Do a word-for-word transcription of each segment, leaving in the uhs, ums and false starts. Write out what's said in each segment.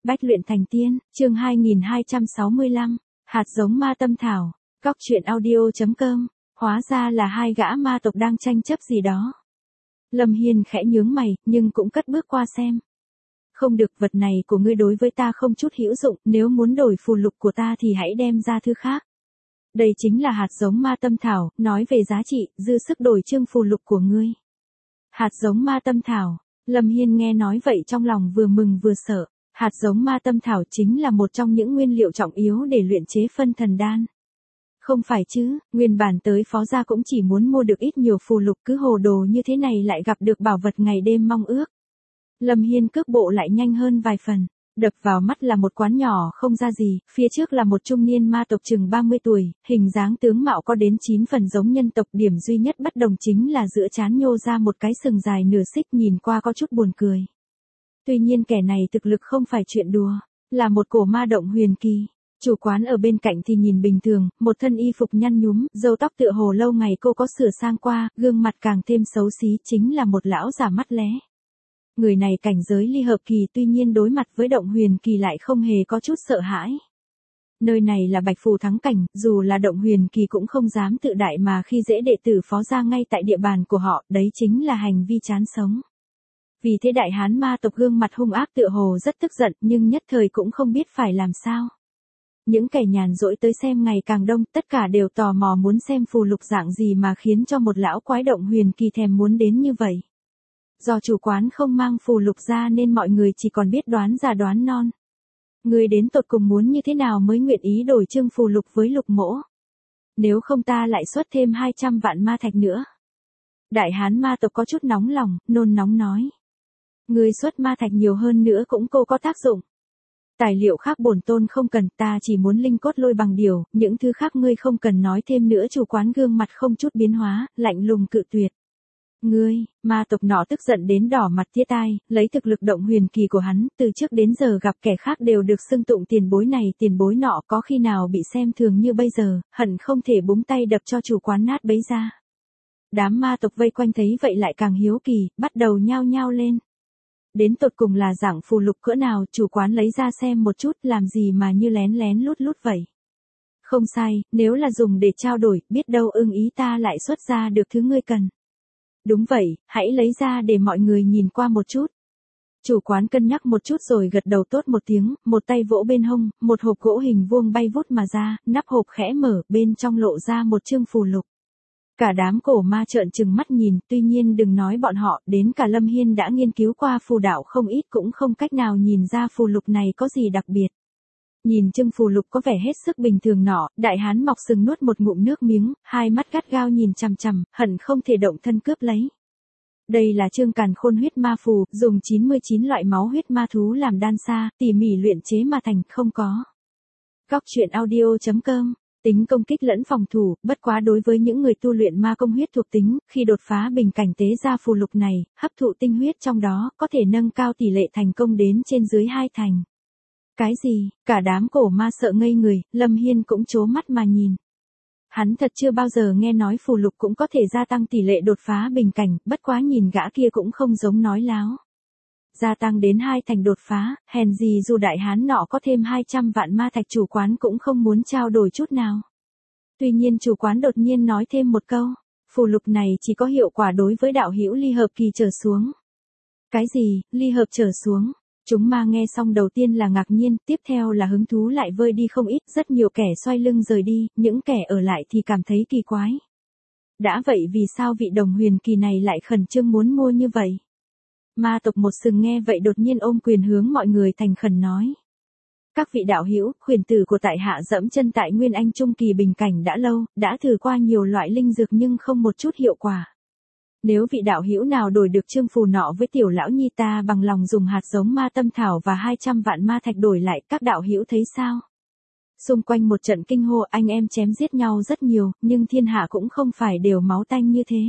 Bách luyện thành tiên, chương hai nghìn hai trăm sáu mươi lăm, hạt giống ma tâm thảo, cóc truyện audio.com, hóa ra là hai gã ma tộc đang tranh chấp gì đó. Lâm Hiên khẽ nhướng mày, nhưng cũng cất bước qua xem. Không được, vật này của ngươi đối với ta không chút hữu dụng, nếu muốn đổi phù lục của ta thì hãy đem ra thứ khác. Đây chính là hạt giống ma tâm thảo, nói về giá trị, dư sức đổi chương phù lục của ngươi. Hạt giống ma tâm thảo, Lâm Hiên nghe nói vậy trong lòng vừa mừng vừa sợ. Hạt giống ma tâm thảo chính là một trong những nguyên liệu trọng yếu để luyện chế phân thần đan. Không phải chứ, nguyên bản tới phó gia cũng chỉ muốn mua được ít nhiều phù lục, cứ hồ đồ như thế này lại gặp được bảo vật ngày đêm mong ước. Lâm Hiên cước bộ lại nhanh hơn vài phần, đập vào mắt là một quán nhỏ không ra gì, phía trước là một trung niên ma tộc chừng ba mươi tuổi, hình dáng tướng mạo có đến chín phần giống nhân tộc, điểm duy nhất bất đồng chính là giữa trán nhô ra một cái sừng dài nửa xích, nhìn qua có chút buồn cười. Tuy nhiên kẻ này thực lực không phải chuyện đùa, là một cổ ma động huyền kỳ. Chủ quán ở bên cạnh thì nhìn bình thường, một thân y phục nhăn nhúm, râu tóc tựa hồ lâu ngày cô có sửa sang qua, gương mặt càng thêm xấu xí, chính là một lão già mắt lé. Người này cảnh giới ly hợp kỳ, tuy nhiên đối mặt với động huyền kỳ lại không hề có chút sợ hãi. Nơi này là Bạch Phù thắng cảnh, dù là động huyền kỳ cũng không dám tự đại mà khi dễ đệ tử phó gia ngay tại địa bàn của họ, đấy chính là hành vi chán sống. Vì thế đại hán ma tộc gương mặt hung ác tựa hồ rất tức giận, nhưng nhất thời cũng không biết phải làm sao. Những kẻ nhàn rỗi tới xem ngày càng đông, tất cả đều tò mò muốn xem phù lục dạng gì mà khiến cho một lão quái động huyền kỳ thèm muốn đến như vậy. Do chủ quán không mang phù lục ra nên mọi người chỉ còn biết đoán già đoán non. Người đến tột cùng muốn như thế nào mới nguyện ý đổi chương phù lục với Lục Mỗ? Nếu không ta lại xuất thêm hai trăm vạn ma thạch nữa. Đại hán ma tộc có chút nóng lòng, nôn nóng nói. Người xuất ma thạch nhiều hơn nữa cũng cô có tác dụng. Tài liệu khác bổn tôn không cần, ta chỉ muốn linh cốt lôi bằng điều, những thứ khác ngươi không cần nói thêm nữa. Chủ quán gương mặt không chút biến hóa, lạnh lùng cự tuyệt. Ngươi, ma tộc nọ tức giận đến đỏ mặt tía tai, lấy thực lực động huyền kỳ của hắn, từ trước đến giờ gặp kẻ khác đều được xưng tụng tiền bối này tiền bối nọ, có khi nào bị xem thường như bây giờ, hận không thể búng tay đập cho chủ quán nát bấy ra. Đám ma tộc vây quanh thấy vậy lại càng hiếu kỳ, bắt đầu nhao nhao lên. Đến tột cùng là dạng phù lục cỡ nào, chủ quán lấy ra xem một chút, làm gì mà như lén lén lút lút vậy. Không sai, nếu là dùng để trao đổi, biết đâu ưng ý ta lại xuất ra được thứ ngươi cần. Đúng vậy, hãy lấy ra để mọi người nhìn qua một chút. Chủ quán cân nhắc một chút rồi gật đầu tốt một tiếng, một tay vỗ bên hông, một hộp gỗ hình vuông bay vút mà ra, nắp hộp khẽ mở, bên trong lộ ra một chương phù lục. Cả đám cổ ma trợn trừng mắt nhìn, tuy nhiên đừng nói bọn họ, đến cả Lâm Hiên đã nghiên cứu qua phù đạo không ít cũng không cách nào nhìn ra phù lục này có gì đặc biệt. Nhìn chương phù lục có vẻ hết sức bình thường nọ, đại hán mọc sừng nuốt một ngụm nước miếng, hai mắt gắt gao nhìn chằm chằm, hận không thể động thân cướp lấy. Đây là chương càn khôn huyết ma phù, dùng chín mươi chín loại máu huyết ma thú làm đan sa, tỉ mỉ luyện chế mà thành, không có. Cóc truyện audio.com, tính công kích lẫn phòng thủ, bất quá đối với những người tu luyện ma công huyết thuộc tính, khi đột phá bình cảnh tế ra phù lục này, hấp thụ tinh huyết trong đó, có thể nâng cao tỷ lệ thành công đến trên dưới hai thành. Cái gì? Cả đám cổ ma sợ ngây người, Lâm Hiên cũng trố mắt mà nhìn. Hắn thật chưa bao giờ nghe nói phù lục cũng có thể gia tăng tỷ lệ đột phá bình cảnh, bất quá nhìn gã kia cũng không giống nói láo. Gia tăng đến hai thành đột phá, hèn gì dù đại hán nọ có thêm hai trăm vạn ma thạch chủ quán cũng không muốn trao đổi chút nào. Tuy nhiên chủ quán đột nhiên nói thêm một câu, phù lục này chỉ có hiệu quả đối với đạo hữu ly hợp kỳ trở xuống. Cái gì, ly hợp trở xuống? Chúng ma nghe xong đầu tiên là ngạc nhiên, tiếp theo là hứng thú lại vơi đi không ít, rất nhiều kẻ xoay lưng rời đi, những kẻ ở lại thì cảm thấy kỳ quái. Đã vậy vì sao vị đồng huyền kỳ này lại khẩn trương muốn mua như vậy? Ma tộc một sừng nghe vậy đột nhiên ôm quyền hướng mọi người thành khẩn nói. Các vị đạo hữu, khuyển tử của tại hạ dẫm chân tại Nguyên Anh Trung kỳ bình cảnh đã lâu, đã thử qua nhiều loại linh dược nhưng không một chút hiệu quả. Nếu vị đạo hữu nào đổi được chương phù nọ với tiểu lão nhi ta bằng lòng dùng hạt giống ma tâm thảo và hai trăm vạn ma thạch đổi lại, các đạo hữu thấy sao? Xung quanh một trận kinh hô, anh em chém giết nhau rất nhiều, nhưng thiên hạ cũng không phải đều máu tanh như thế.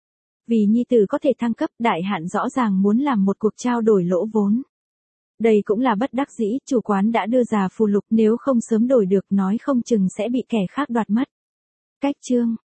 Vì nhi tử có thể thăng cấp, đại hạn rõ ràng muốn làm một cuộc trao đổi lỗ vốn. Đây cũng là bất đắc dĩ, chủ quán đã đưa ra phù lục, nếu không sớm đổi được nói không chừng sẽ bị kẻ khác đoạt mất. Cách chương